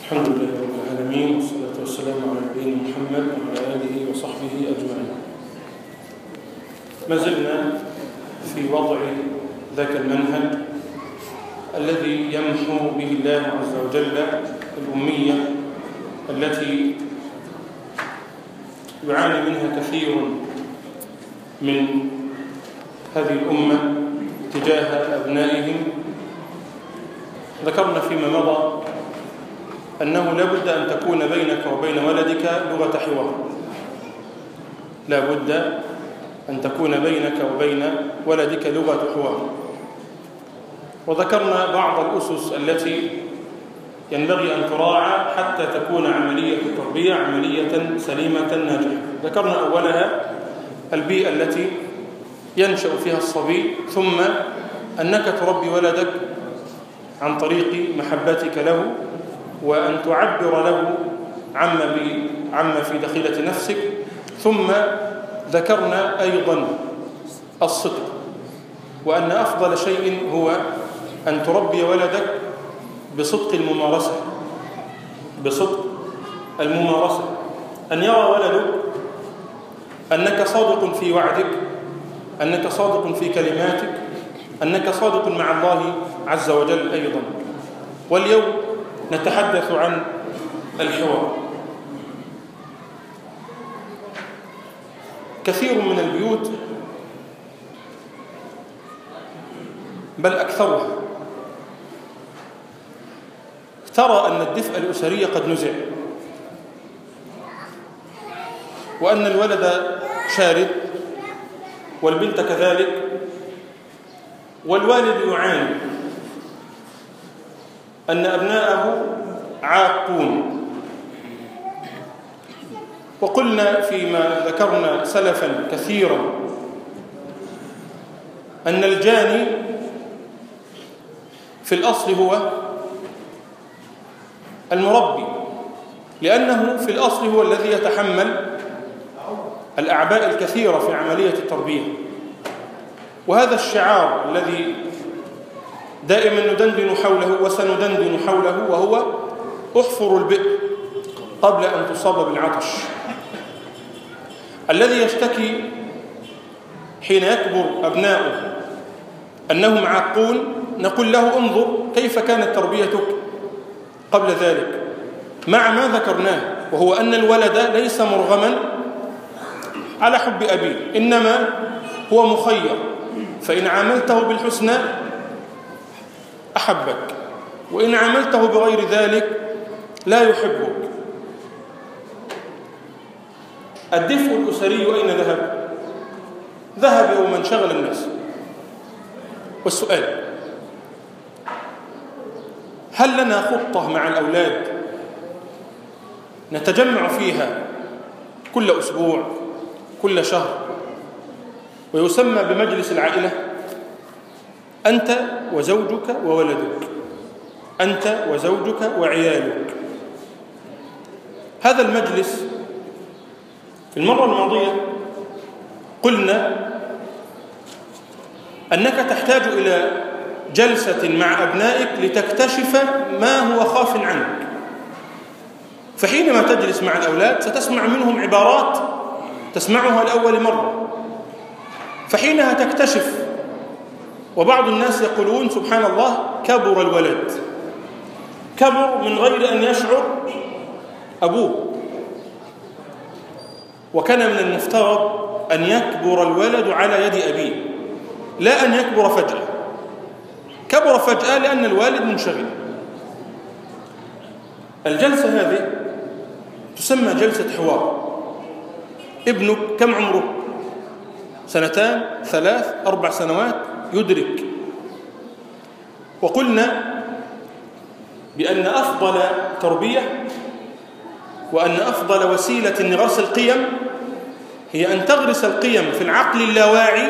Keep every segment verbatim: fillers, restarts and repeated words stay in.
الحمد لله رب العالمين، والصلاة والسلام على نبينا محمد وعلى آله وصحبه أجمعين. ما زلنا في وضع ذاك المنهج الذي يمحو به الله عز وجل الأمية التي يعاني منها كثير من هذه الأمة تجاه أبنائهم. ذكرنا فيما مضى أنه لا بد أن تكون بينك وبين ولدك لغة حوار، لا بد أن تكون بينك وبين ولدك لغة حوار. وذكرنا بعض الأسس التي ينبغي أن تراعى حتى تكون عملية التربية عملية سليمة ناجحة. ذكرنا أولها البيئة التي ينشأ فيها الصبي، ثم أنك تربي ولدك عن طريق محبتك له، وأن تعبر له عما, عما في داخلة نفسك. ثم ذكرنا أيضا الصدق، وأن أفضل شيء هو أن تربي ولدك بصدق الممارسة، بصدق الممارسة، أن يرى ولدك أنك صادق في وعدك، أنك صادق في كلماتك، أنك صادق مع الله عز وجل أيضا. واليوم نتحدث عن الحوار. كثير من البيوت بل أكثرها ترى أن الدفء الأسري قد نزع، وأن الولد شارد والبنت كذلك، والوالد يعاني أن أبناءه عاقون. وقلنا فيما ذكرنا سلفا كثيرا أن الجاني في الأصل هو المربي، لأنه في الأصل هو الذي يتحمل الأعباء الكثيرة في عملية التربية. وهذا الشعار الذي دائما ندندن حوله وسندندن حوله، وهو احفر البئر قبل أن تصاب بالعطش. الذي يشتكي حين يكبر أبناؤه أنهم عاقون نقول له انظر كيف كانت تربيتك قبل ذلك، مع ما ذكرناه، وهو أن الولد ليس مرغما على حب أبيه، إنما هو مخير، فإن عاملته بالحسنى أحبك، وإن عاملته بغير ذلك لا يحبك. الدفء الأسري أين ذهب؟ ذهب يوم انشغل الناس. والسؤال: هل لنا خطة مع الأولاد نتجمع فيها كل أسبوع كل شهر ويسمى بمجلس العائلة؟ أنت وزوجك وولدك، أنت وزوجك وعيالك. هذا المجلس في المرة الماضية قلنا أنك تحتاج إلى جلسة مع أبنائك لتكتشف ما هو خاف عنك. فحينما تجلس مع الأولاد ستسمع منهم عبارات تسمعها لأول مرة، فحينها تكتشف. وبعض الناس يقولون سبحان الله كبر الولد، كبر من غير أن يشعر أبوه، وكان من المفترض أن يكبر الولد على يد أبيه، لا أن يكبر فجأة. كبر فجأة لأن الوالد منشغل. الجلسة هذه تسمى جلسة حوار. ابنك كم عمره؟ سنتان، ثلاث، أربع سنوات، يدرك. وقلنا بأن أفضل تربية وأن أفضل وسيلة لغرس القيم هي أن تغرس القيم في العقل اللاواعي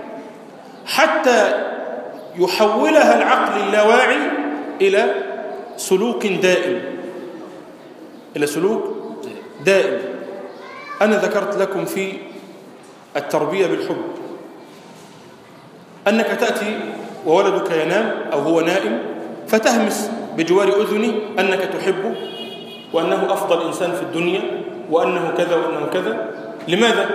حتى يحولها العقل اللاواعي إلى سلوك دائم، إلى سلوك دائم. أنا ذكرت لكم في التربية بالحب أنك تأتي وولدك ينام أو هو نائم فتهمس بجوار أذني أنك تحبه وأنه أفضل إنسان في الدنيا وأنه كذا وأنه كذا. لماذا؟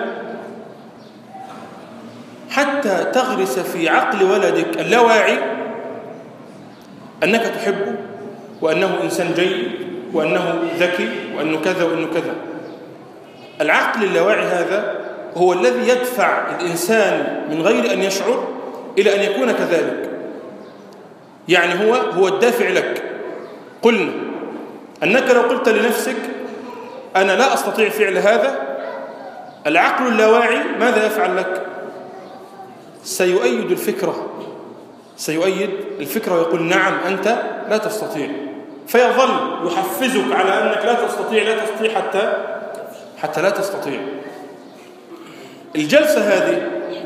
حتى تغرس في عقل ولدك اللاواعي أنك تحبه وأنه إنسان جيد وأنه ذكي وأنه كذا وأنه كذا. العقل اللاواعي هذا هو الذي يدفع الإنسان من غير أن يشعر إلى أن يكون كذلك. يعني هو هو الدافع لك. قلنا أنك لو قلت لنفسك أنا لا أستطيع فعل هذا، العقل اللاواعي ماذا يفعل لك؟ سيؤيد الفكرة سيؤيد الفكرة ويقول نعم أنت لا تستطيع، فيظل يحفزك على أنك لا تستطيع لا تستطيع حتى حتى لا تستطيع. الجلسة هذه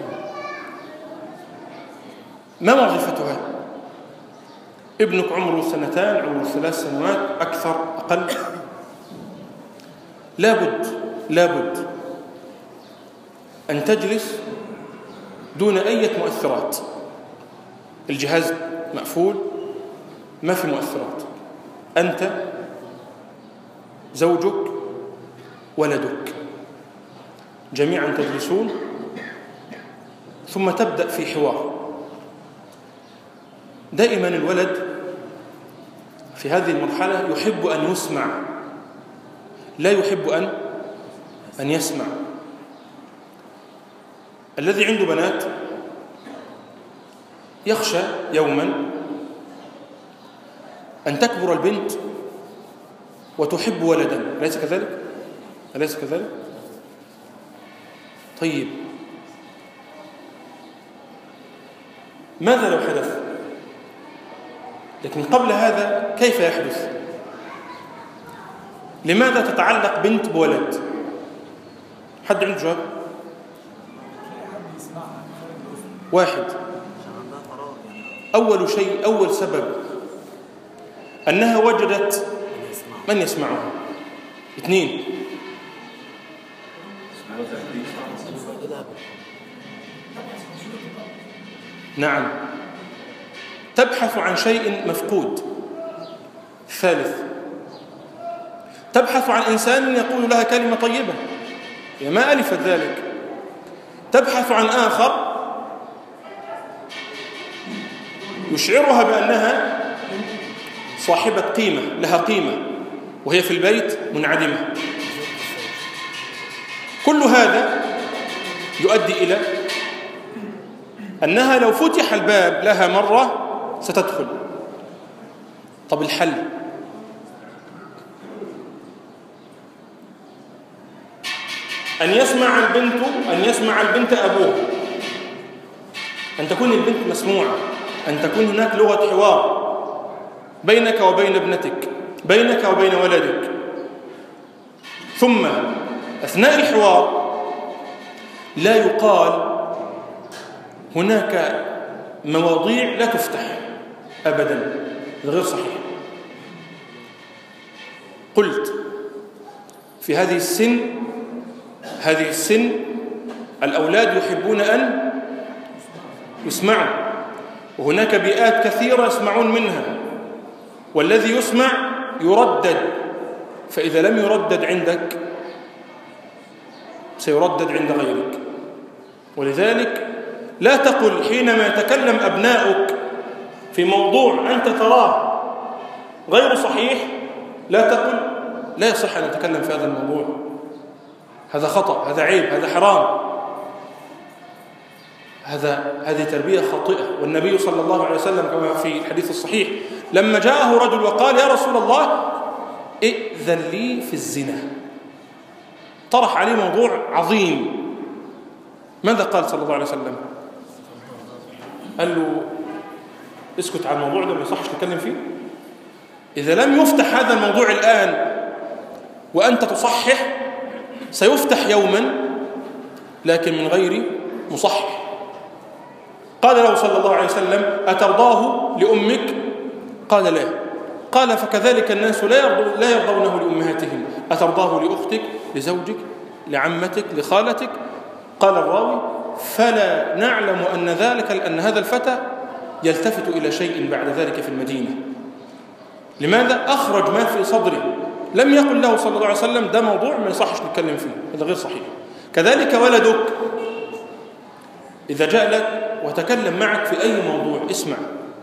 ما وظيفتها؟ ابنك عمره سنتان، عمره ثلاث سنوات، أكثر أقل، لابد لابد أن تجلس دون أي مؤثرات. الجهاز مقفول، ما في مؤثرات، أنت زوجك ولدك جميعا تجلسون، ثم تبدأ في حوار. دائما الولد في هذه المرحلة يحب أن يسمع، لا يحب أن أن يسمع. الذي عنده بنات يخشى يوما أن تكبر البنت وتحب ولدا، أليس كذلك؟ أليس كذلك؟ طيب ماذا لو حدث؟ لكن قبل هذا كيف يحدث؟ لماذا تتعلق بنت بولد؟ حد عنده جواب؟ واحد، أول شيء أول سبب أنها وجدت من يسمعها. اثنين، نعم، تبحث عن شيء مفقود. ثالث، تبحث عن إنسان يقول لها كلمة طيبة، هي ما ألفت ذلك. تبحث عن آخر يشعرها بأنها صاحبة قيمة، لها قيمة، وهي في البيت منعدمة. كل هذا يؤدي إلى أنها لو فتح الباب لها مرة ستدخل. طب الحل؟ أن يسمع البنت أن يسمع البنت أبوه، أن تكون البنت مسموعة، أن تكون هناك لغة حوار بينك وبين ابنتك، بينك وبين ولدك. ثم أثناء الحوار لا يقال هناك مواضيع لا تفتح أبدا، غير صحيح. قلت في هذه السن هذه السن الأولاد يحبون أن يسمعوا، وهناك بيئات كثيرة يسمعون منها، والذي يسمع يردد، فإذا لم يردد عندك سيردد عند غيرك. ولذلك لا تقل حينما يتكلم أبناؤك في موضوع أنت تراه غير صحيح، لا تقل لا يصح أن نتكلم في هذا الموضوع، هذا خطأ، هذا عيب، هذا حرام. هذا هذه تربية خاطئة. والنبي صلى الله عليه وسلم كما في الحديث الصحيح لما جاءه رجل وقال يا رسول الله ائذن لي في الزنا، طرح عليه موضوع عظيم، ماذا قال صلى الله عليه وسلم؟ قال له اسكت عن الموضوع ده، ما يصحش تتكلم فيه. إذا لم يفتح هذا الموضوع الآن وأنت تصحح سيفتح يوما، لكن من غير مصحح. قال له صلى الله عليه وسلم أترضاه لأمك؟ قال لا. قال فكذلك الناس لا يرضون لا يرضونه لأمهاتهم، أترضاه لأختك، لزوجك، لعمتك، لخالتك؟ قال الراوي فلا نعلم أن ذلك أن هذا الفتى يلتفت إلى شيء بعد ذلك في المدينة. لماذا؟ أخرج ما في صدره، لم يقل له صلى الله عليه وسلم ده موضوع ما يصحش نتكلم فيه، هذا غير صحيح. كذلك ولدك إذا جاء لك وتكلم معك في أي موضوع اسمع،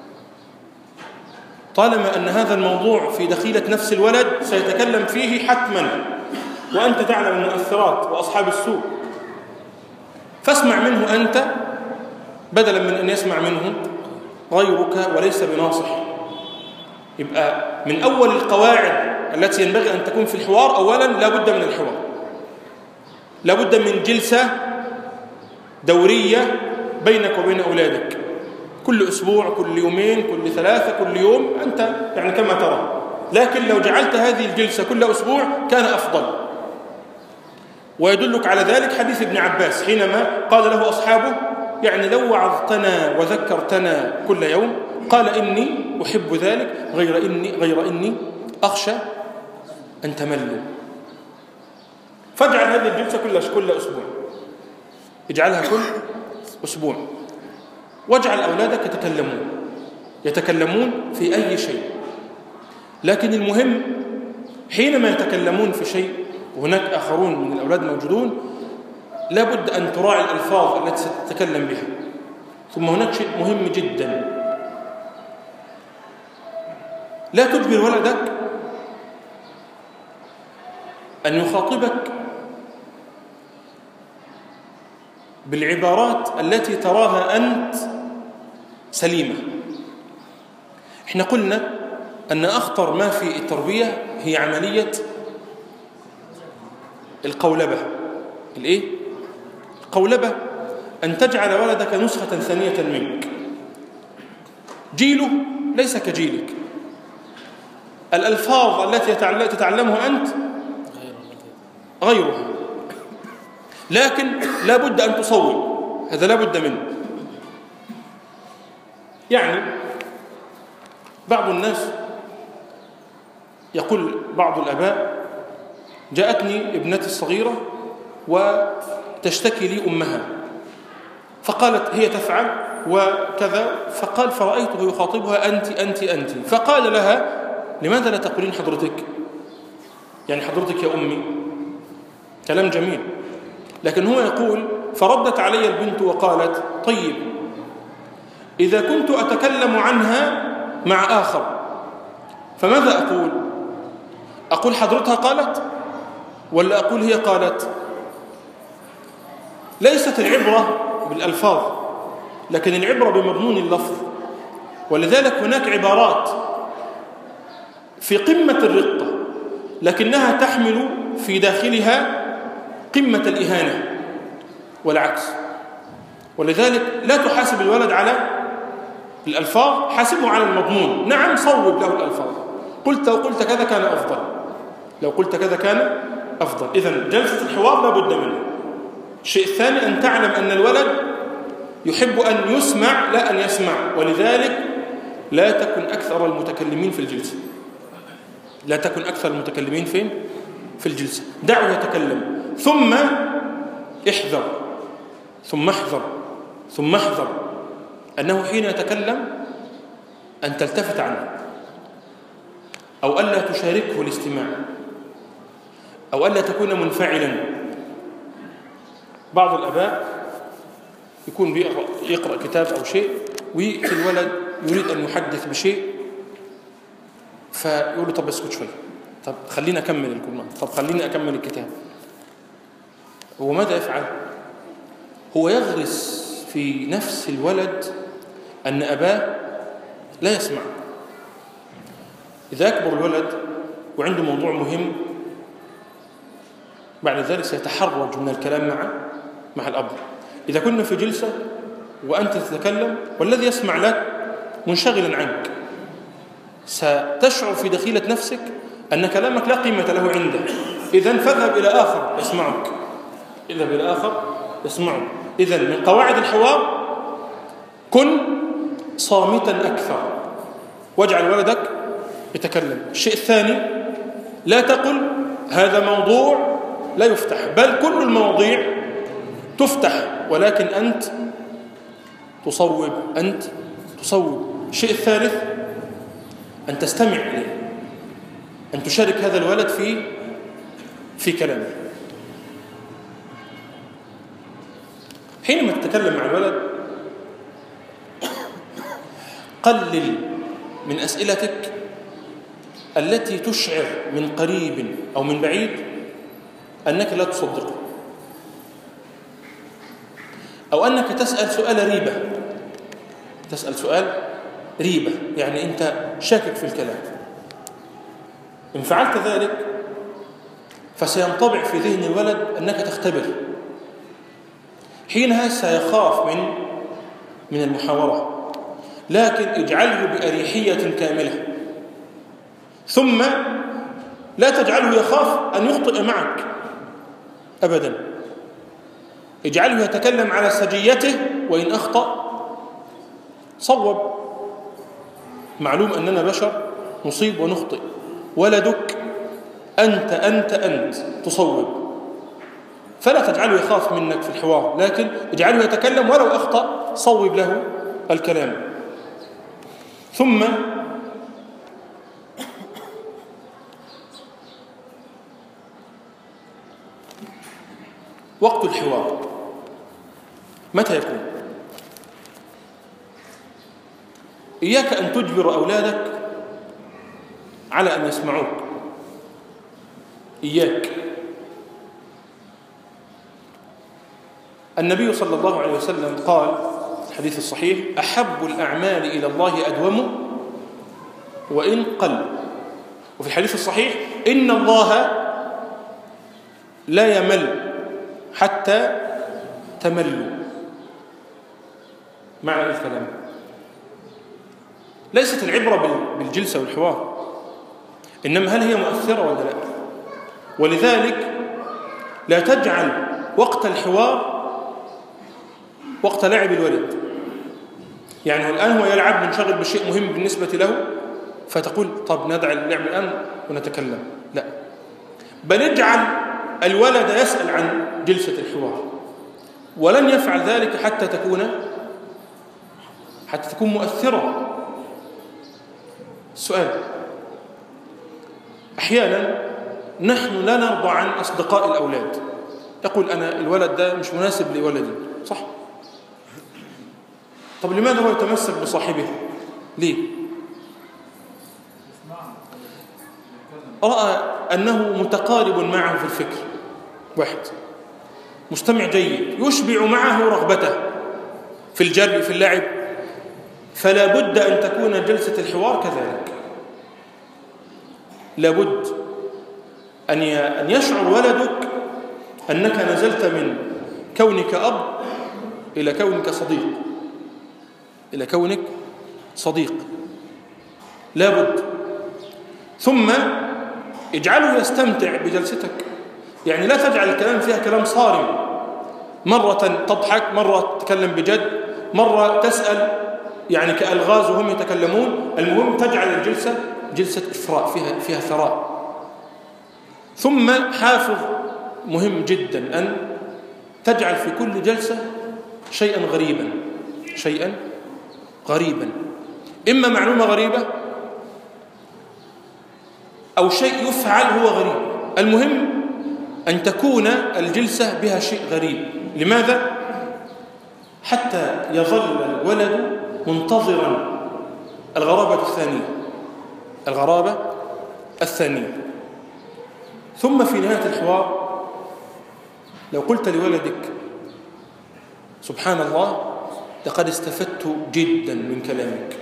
طالما أن هذا الموضوع في دخيلة نفس الولد سيتكلم فيه حتما، وأنت تعلم المؤثرات وأصحاب السوء، فاسمع منه أنت بدلا من أن يسمع منه غيرك وليس بناصح. يبقى من أول القواعد التي ينبغي أن تكون في الحوار، أولا لا بد من الحوار، لا بد من جلسة دورية بينك وبين أولادك، كل أسبوع، كل يومين، كل ثلاثة، كل يوم، أنت يعني كما ترى. لكن لو جعلت هذه الجلسة كل أسبوع كان أفضل. ويدلك على ذلك حديث ابن عباس حينما قال له أصحابه يعني لو وعظتنا وذكرتنا كل يوم، قال إني أحب ذلك غير إني, غير إني أخشى أن تملوا. فاجعل هذه الجلسة كل أسبوع، اجعلها كل أسبوع، واجعل أولادك يتكلمون يتكلمون في أي شيء. لكن المهم حينما يتكلمون في شيء وهناك آخرون من الأولاد موجودون، لا بد أن تراعي الألفاظ التي ستتكلم بها. ثم هناك شيء مهم جدا، لا تجبر ولدك أن يخاطبك بالعبارات التي تراها أنت سليمة. احنا قلنا أن أخطر ما في التربية هي عملية القولبة. الإيه؟ القولبة أن تجعل ولدك نسخة ثانية منك، جيله ليس كجيلك، الألفاظ التي تتعلمها أنت غيرها، لكن لا بد أن تصوب، هذا لا بد منه. يعني بعض الناس يقول بعض الآباء جاءتني ابنتي الصغيرة وتشتكي لي أمها، فقالت هي تفعل وكذا، فقال فرأيته يخاطبها أنت أنت أنت، فقال لها لماذا لا تقولين حضرتك؟ يعني حضرتك يا أمي، كلام جميل. لكن هو يقول فردت علي البنت وقالت طيب إذا كنت أتكلم عنها مع آخر فماذا أقول؟ أقول حضرتها قالت ولا أقول هي قالت؟ ليست العبرة بالألفاظ، لكن العبرة بمضمون اللفظ. ولذلك هناك عبارات في قمة الرقة لكنها تحمل في داخلها قمة الإهانة والعكس. ولذلك لا تحاسب الولد على الألفاظ، حاسبه على المضمون. نعم صوب له الألفاظ، قلت لو قلت كذا كان أفضل، لو قلت كذا كان أفضل. إذن جلسة الحوار لا بد منه. الشيء الثاني أن تعلم أن الولد يحب أن يسمع لا أن يسمع، ولذلك لا تكن أكثر المتكلمين في الجلسة، لا تكن أكثر المتكلمين فين؟ في الجلسة. دعه يتكلم، ثم احذر ثم احذر ثم احذر أنه حين يتكلم أن تلتفت عنه، أو ألا تشاركه الاستماع، أو ألا تكون منفعلا. بعض الآباء يكون بيقرأ يقرأ كتاب أو شيء، ويأتي الولد يريد أن يحدث بشيء، فيقول له طب اسكت شوي، طب خليني أكمل الكلمة، طب خليني أكمل الكتاب. هو ماذا يفعل؟ هو يغرس في نفس الولد أن أباه لا يسمع. إذا أكبر الولد وعنده موضوع مهم بعد ذلك سيتحرج من الكلام مع مع الأب. إذا كنا في جلسة وأنت تتكلم والذي يسمع لك منشغلا عنك، ستشعر في دخيلة نفسك أن كلامك لا قيمة له عنده. إذن فاذهب إلى آخر يسمعك، اذهب إلى آخر يسمعك. إذن من قواعد الحوار كن صامتا أكثر، واجعل ولدك يتكلم. الشيء الثاني لا تقل هذا موضوع لا يفتح، بل كل المواضيع تفتح، ولكن أنت تصوب، أنت تصوب. الشيء الثالث أن تستمع إليه. أن تشارك هذا الولد في في كلامه. حينما تتكلم مع الولد قلل من أسئلتك التي تشعر من قريب أو من بعيد أنك لا تصدقه، أو أنك تسأل سؤال ريبة، تسأل سؤال ريبة يعني أنت شاكك في الكلام. إن فعلت ذلك فسينطبع في ذهن الولد أنك تختبر، حينها سيخاف من من المحاورة، لكن اجعله بأريحية كاملة، ثم لا تجعله يخاف أن يخطئ معك أبدا، اجعله يتكلم على سجيته، وإن أخطأ صوب. معلوم أننا بشر نصيب ونخطئ، ولدك أنت أنت أنت تصوب، فلا تجعله يخاف منك في الحوار، لكن اجعله يتكلم ولو أخطأ صوب له الكلام. ثم وقت الحوار متى يكون؟ إياك أن تجبر أولادك على أن يسمعوك، إياك. النبي صلى الله عليه وسلم قال في الحديث الصحيح: أحب الأعمال إلى الله أدومه وإن قل. وفي الحديث الصحيح: إن الله لا يمل حتى تملوا. معنى الكلام ليست العبرة بالجلسة والحوار، إنما هل هي مؤثرة ولا لا. ولذلك لا تجعل وقت الحوار وقت لعب الولد، يعني الآن هو يلعب منشغل بشيء مهم بالنسبة له، فتقول طب ندع اللعب الآن ونتكلم. لا، بل اجعل الولد يسأل عن جلسة الحوار، ولن يفعل ذلك حتى تكون حتى تكون مؤثرة. السؤال: أحيانا نحن لا نرضى عن أصدقاء الأولاد، يقول أنا الولد ده مش مناسب لولدي، صح؟ طب لماذا هو يتمسك بصاحبه؟ ليه؟ رأى أنه متقارب معه في الفكر، واحد مستمع جيد يشبع معه رغبته في الجري في اللعب، فلا بد أن تكون جلسة الحوار كذلك. لا بد أن يشعر ولدك أنك نزلت من كونك أب إلى كونك صديق، إلى كونك صديق، لا بد. ثم اجعله يستمتع بجلستك، يعني لا تجعل الكلام فيها كلام صارم، مرة تضحك، مرة تتكلم بجد، مرة تسأل يعني كألغاز وهم يتكلمون. المهم تجعل الجلسة جلسة إثراء، فيها فيها ثراء. ثم حافظ مهم جدا أن تجعل في كل جلسة شيئا غريبا، شيئا غريبا، إما معلومة غريبة أو شيء يفعل هو غريب. المهم أن تكون الجلسة بها شيء غريب. لماذا؟ حتى يظل الولد منتظرا الغرابة الثانية، الغرابة الثانية. ثم في نهاية الحوار لو قلت لولدك: سبحان الله لقد استفدت جدا من كلامك،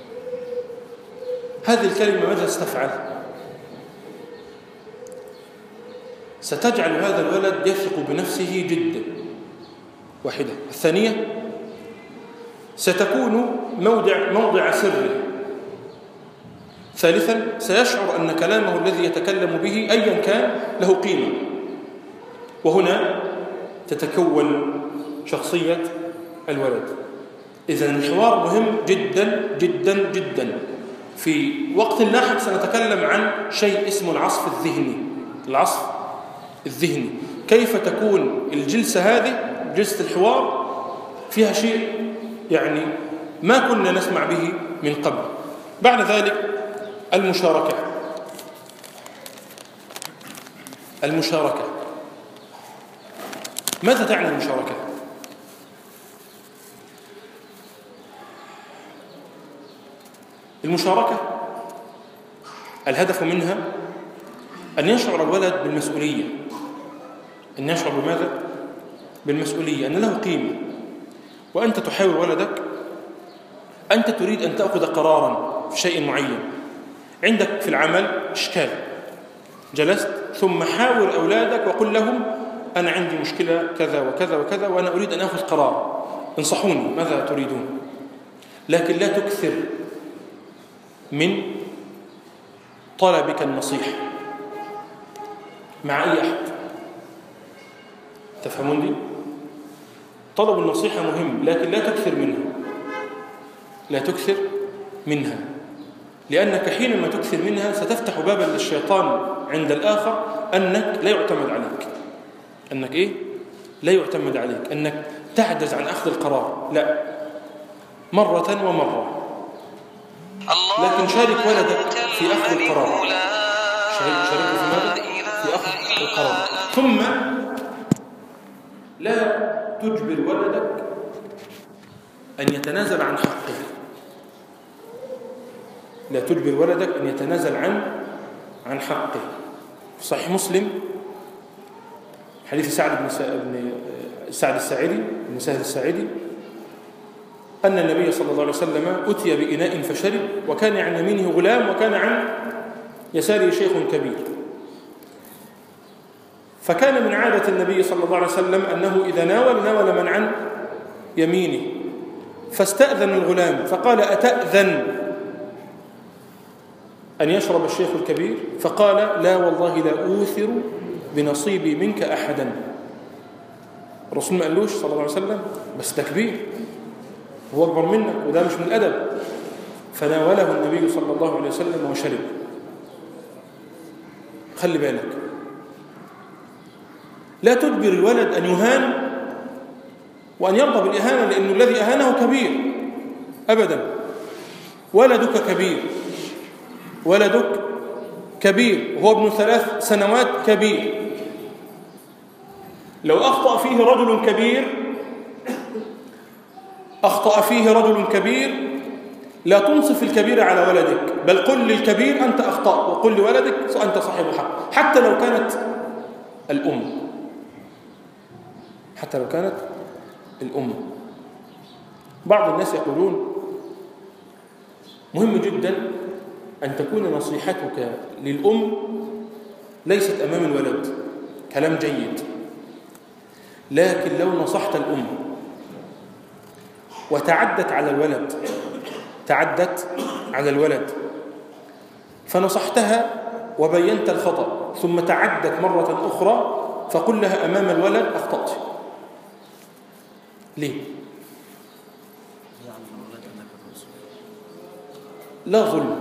هذه الكلمة ماذا ستفعل؟ ستجعل هذا الولد يثق بنفسه جدا، واحدة. الثانية ستكون موضع موضع سره. ثالثا سيشعر أن كلامه الذي يتكلم به أيا كان له قيمة، وهنا تتكون شخصية الولد. إذن الحوار مهم جدا جدا جدا. في وقت لاحق سنتكلم عن شيء اسمه العصف الذهني. العصف الذهني، كيف تكون الجلسة هذه، جلسة الحوار، فيها شيء يعني ما كنا نسمع به من قبل. بعد ذلك المشاركة. المشاركة. ماذا تعني المشاركة؟ المشاركة الهدف منها أن يشعر الولد بالمسؤولية، أن يشعر بماذا؟ بالمسؤولية، أن له قيمة. وأنت تحاور ولدك، أنت تريد أن تأخذ قرارا في شيء معين، عندك في العمل إشكال، جلست ثم حاور أولادك وقل لهم أنا عندي مشكلة كذا وكذا وكذا وأنا أريد أن أخذ قرار، انصحوني ماذا تريدون. لكن لا تكثر من طلبك النصيحة مع أي أحد. تفهمون دي؟ طلب النصيحة مهم، لكن لا تكثر منها، لا تكثر منها، لأنك حينما تكثر منها ستفتح بابا للشيطان عند الآخر أنك لا يعتمد عليك، أنك إيه؟ لا يعتمد عليك، أنك تعجز عن أخذ القرار. لا، مرة ومرة. لكن شارك ولدك في أخذ القرار، شارك في ماذا؟ في أخذ القرار. ثم لا تجبر ولدك أن يتنازل عن حقه، لا تجبر ولدك أن يتنازل عن عن حقه. في صحيح مسلم حديث سعد بن سعد الساعدي بن سهل الساعدي أن النبي صلى الله عليه وسلم أتي بإناء فشرب، وكان عن يمينه غلام وكان عن يساره شيخ كبير. فكان من عادة النبي صلى الله عليه وسلم أنه إذا ناول ناول من عن يمينه، فاستأذن الغلام فقال أتأذن أن يشرب الشيخ الكبير؟ فقال لا والله لا أوثر بنصيبي منك أحدا. الرسول ما قالوش صلى الله عليه وسلم بس ده كبير، هو أكبر منك وده مش من الأدب. فناوله النبي صلى الله عليه وسلم وشرب. خلي بالك، لا تجبر الولد أن يهان وأن يرضى بالإهانة، لأنه الذي أهانه كبير أبدا. ولدك كبير، ولدك كبير وهو ابن ثلاث سنوات كبير. لو أخطأ فيه رجل كبير أخطأ فيه رجل كبير لا تنصف الكبير على ولدك، بل قل للكبير أنت أخطأ، وقل لولدك أنت صاحب حق، حتى لو كانت الأم، حتى لو كانت الأم. بعض الناس يقولون مهم جدا أن تكون نصيحتك للأم ليست أمام الولد، كلام جيد، لكن لو نصحت الأم وتعدت على الولد، تعدت على الولد فنصحتها وبينت الخطأ ثم تعدت مرة أخرى، فقل لها أمام الولد أخطأت. ليه؟ لا ظلم،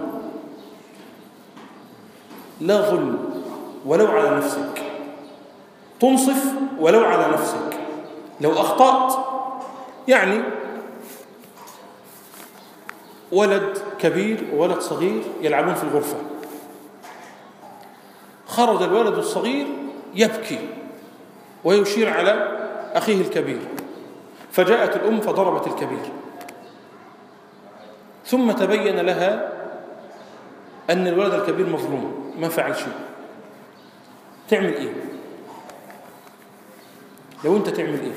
لا ظلم ولو على نفسك، تنصف ولو على نفسك. لو أخطأت يعني ولد كبير وولد صغير يلعبون في الغرفة، خرج الولد الصغير يبكي ويشير على أخيه الكبير، فجاءت الأم فضربت الكبير، ثم تبين لها أن الولد الكبير مظلوم ما فعل شيء. تعمل إيه؟ لو أنت تعمل إيه؟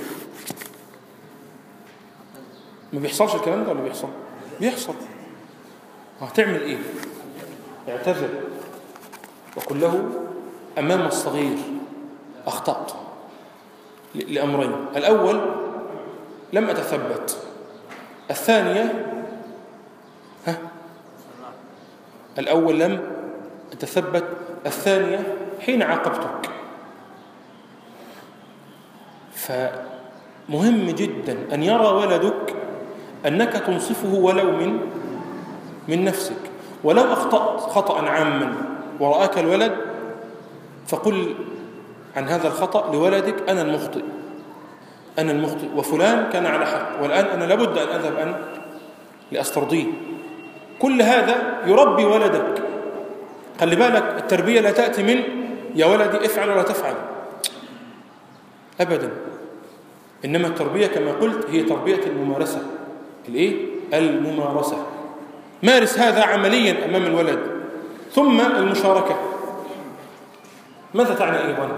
ما بيحصلش الكلام ده ولا بيحصل؟ بيحصل. هتعمل إيه؟ اعتذر وقل له أمام الصغير أخطأت لأمرين: الأول لم أتثبت، الثانية ها الأول لم أتثبت، الثانية حين عاقبتك. فمهم جدا أن يرى ولدك أنك تنصفه ولو من من نفسك. ولو أخطأت خطأ عاما ورآك الولد فقل عن هذا الخطأ لولدك أنا المخطئ، أنا المخطئ وفلان كان على حق، والآن أنا لابد أن أذهب أن لأسترضيه. كل هذا يربي ولدك. خلي بالك، التربية لا تأتي من يا ولدي افعل ولا تفعل، أبدا. إنما التربية كما قلت هي تربية الممارسة. الإيه؟ الممارسة. مارس هذا عمليا أمام الولد. ثم المشاركة. ماذا تعني أيضا؟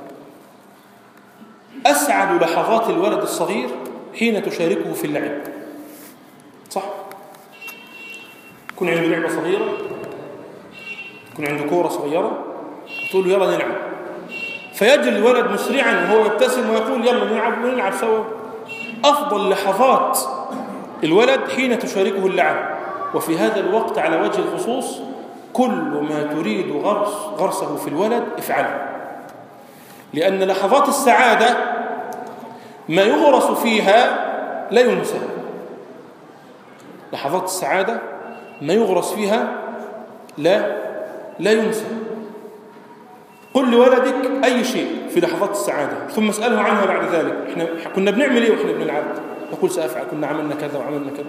أسعد لحظات الولد الصغير حين تشاركه في اللعب، صح؟ يكون عنده لعبة صغيرة، يكون عنده كورة صغيرة، تقول له يلا نلعب، فيجري الولد مسرعا وهو يبتسم ويقول يلا نلعب ونلعب سوا. أفضل لحظات الولد حين تشاركه اللعب. وفي هذا الوقت على وجه الخصوص كل ما تريد غرس غرسه في الولد افعله، لأن لحظات السعادة ما يغرس فيها لا ينسى. لحظات السعادة ما يغرس فيها لا لا ينسى. قل لولدك أي شيء في لحظات السعادة ثم اسأله عنها بعد ذلك. إحنا كنا بنعمل إيه وإحنا بنلعب؟ يقول سأفعل، كنا عملنا كذا وعملنا كذا.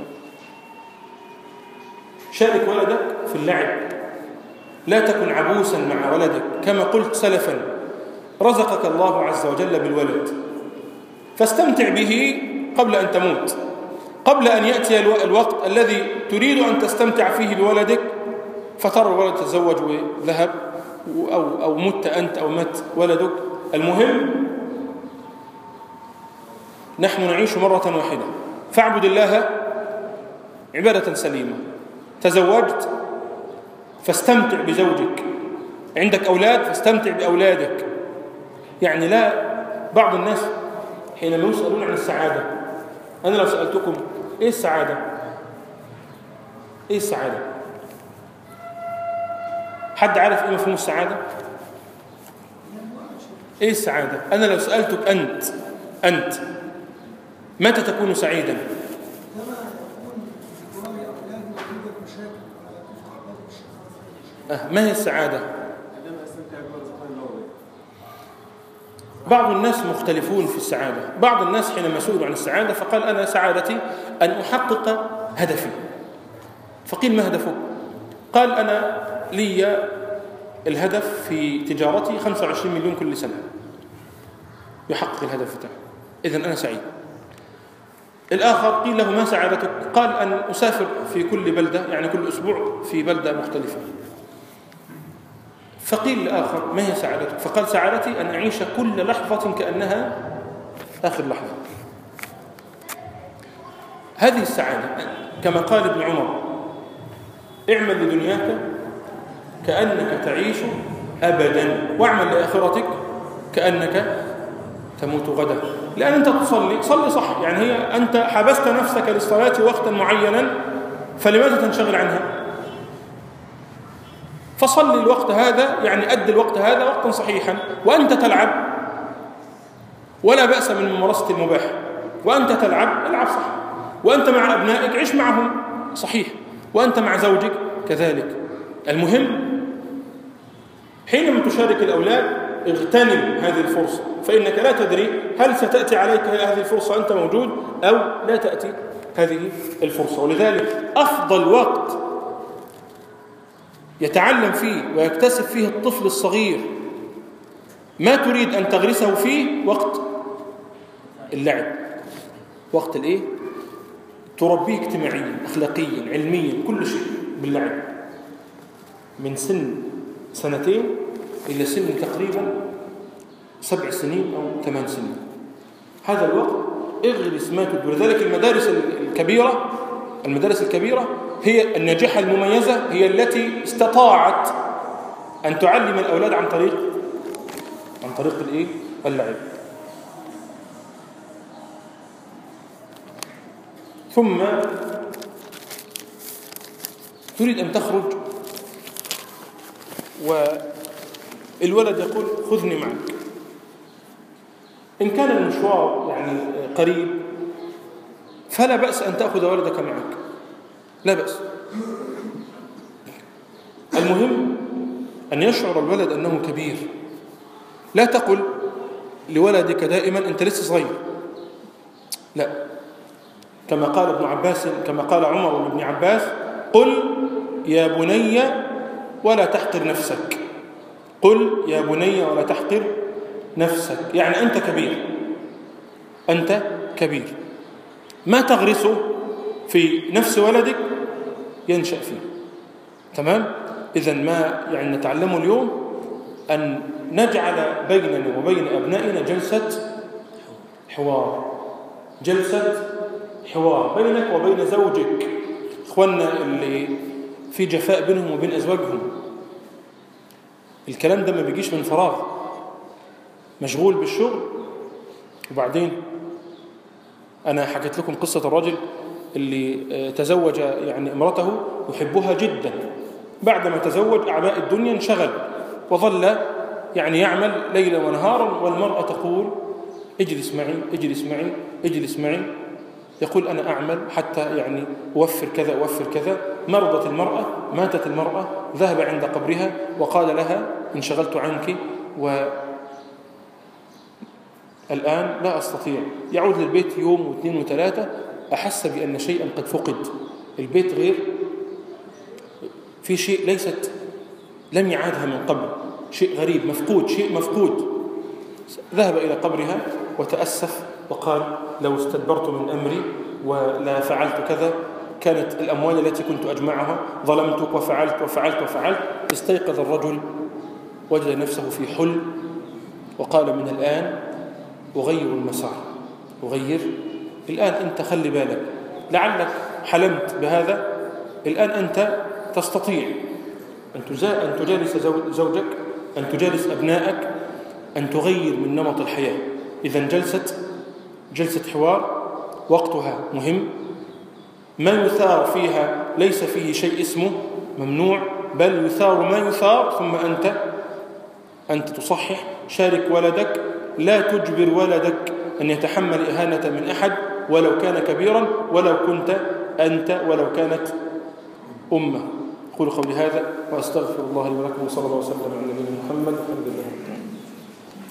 شارك ولدك في اللعب، لا تكن عبوسا مع ولدك. كما قلت سلفا، رزقك الله عز وجل بالولد فاستمتع به قبل أن تموت، قبل أن يأتي الوقت الذي تريد أن تستمتع فيه بولدك فترى الولد تزوج وذهب، أو, أو مت أنت أو مت ولدك. المهم نحن نعيش مرة واحدة، فاعبد الله عبادة سليمة. تزوجت فاستمتع بزوجك، عندك أولاد فاستمتع بأولادك. يعني لا، بعض الناس حينما يسألون عن السعادة، أنا لو سألتكم إيه السعادة؟ إيه السعادة؟ حد عارف إيه مفهوم السعادة؟ إيه السعادة؟ أنا لو سألتك أنت أنت متى تكون سعيدا؟ أه ما هي السعادة؟ بعض الناس مختلفون في السعادة. بعض الناس حينما سئلوا عن السعادة فقال أنا سعادتي أن أحقق هدفي. فقيل ما هدفه؟ قال أنا لي الهدف في تجارتي خمسة وعشرين مليون كل سنة، يحقق الهدف بتاعه، إذن أنا سعيد. الآخر قيل له ما سعادتك؟ قال أن أسافر في كل بلدة، يعني كل أسبوع في بلدة مختلفة. فقيل الآخر ما هي سعادتك؟ فقال سعادتي أن أعيش كل لحظة كأنها آخر لحظة. هذه السعادة كما قال ابن عمر اعمل لدنياك كأنك تعيش أبدا، واعمل لآخرتك كأنك تموت غدا. لأن أنت تصلي صلي صح، يعني هي أنت حبست نفسك للصلاة وقتا معينا، فلماذا تنشغل عنها؟ فصلي الوقت هذا، يعني أدي الوقت هذا وقتا صحيحا. وأنت تلعب ولا بأس من ممارسة المباح، وأنت تلعب العب صح، وأنت مع أبنائك عيش معهم صحيح، وأنت مع زوجك كذلك. المهم حينما تشارك الأولاد اغتنم هذه الفرصة، فإنك لا تدري هل ستأتي عليك هذه الفرصة أنت موجود أو لا تأتي هذه الفرصة. ولذلك أفضل وقت يتعلم فيه ويكتسب فيه الطفل الصغير ما تريد أن تغرسه فيه وقت اللعب، وقت الإيه؟ تربيه اجتماعيا أخلاقيا علميا كل شيء باللعب، من سن سنتين إلى سن تقريبا سبع سنين أو ثمان سنين. هذا الوقت اغرس ما تدور. لذلك المدارس الكبيرة المدارس الكبيرة هي الناجحة المميزة، هي التي استطاعت أن تعلم الأولاد عن طريق عن طريق الإيه؟ اللعب. ثم تريد أن تخرج والولد يقول خذني معك. إن كان المشوار يعني قريب فلا بأس أن تأخذ ولدك معك، لا بأس. المهم أن يشعر الولد أنه كبير. لا تقل لولدك دائما أنت لسه صغير، لا. كما قال ابن عباس كما قال عمر بن عباس قل يا بني ولا تحقر نفسك. قل يا بني ولا تحقر نفسك، يعني أنت كبير، أنت كبير، ما تغرسه في نفس ولدك ينشأ فيه. تمام؟ إذن ما يعني نتعلمه اليوم أن نجعل بيننا وبين أبنائنا جلسة حوار، جلسة حوار بينك وبين زوجك. إخواننا اللي في جفاء بينهم وبين أزواجهم، الكلام ده ما بيجيش من فراغ، مشغول بالشغل. وبعدين أنا حكيت لكم قصة الرجل اللي تزوج يعني امرته يحبها جدا، بعدما تزوج أعباء الدنيا انشغل وظل يعني يعمل ليلا ونهارا، والمرأة تقول اجلس معي اجلس معي اجلس معي، يقول أنا أعمل حتى يعني أوفر كذا أوفر كذا. مرضت المرأة، ماتت المرأة، ذهب عند قبرها وقال لها انشغلت عنك والآن لا أستطيع. يعود للبيت يوم واثنين وثلاثة، أحس بأن شيئا قد فقد، البيت غير، في شيء ليست لم يعادها من قبل، شيء غريب مفقود، شيء مفقود. ذهب إلى قبرها وتأسف وقال لو استدبرت من أمري ولا فعلت كذا كانت الأموال التي كنت أجمعها ظلمتك وفعلت وفعلت وفعلت. استيقظ الرجل وجد نفسه في حلم وقال من الآن أغير المسار، أغير الآن. أنت خلي بالك، لعلك حلمت بهذا، الآن أنت تستطيع أن تجالس زوجك، أن تجالس أبنائك، أن تغير من نمط الحياة. إذن جلسة جلسة حوار وقتها مهم، ما يثار فيها ليس فيه شيء اسمه ممنوع، بل يثار ما يثار، ثم أنت أنت تصحح. شارك ولدك، لا تجبر ولدك أن يتحمل إهانة من أحد ولو كان كبيرا، ولو كنت أنت، ولو كانت أمة. أقول قولي هذا وأستغفر الله لي ولكم، وصلى الله وسلم على نبينا محمد والحمد لله.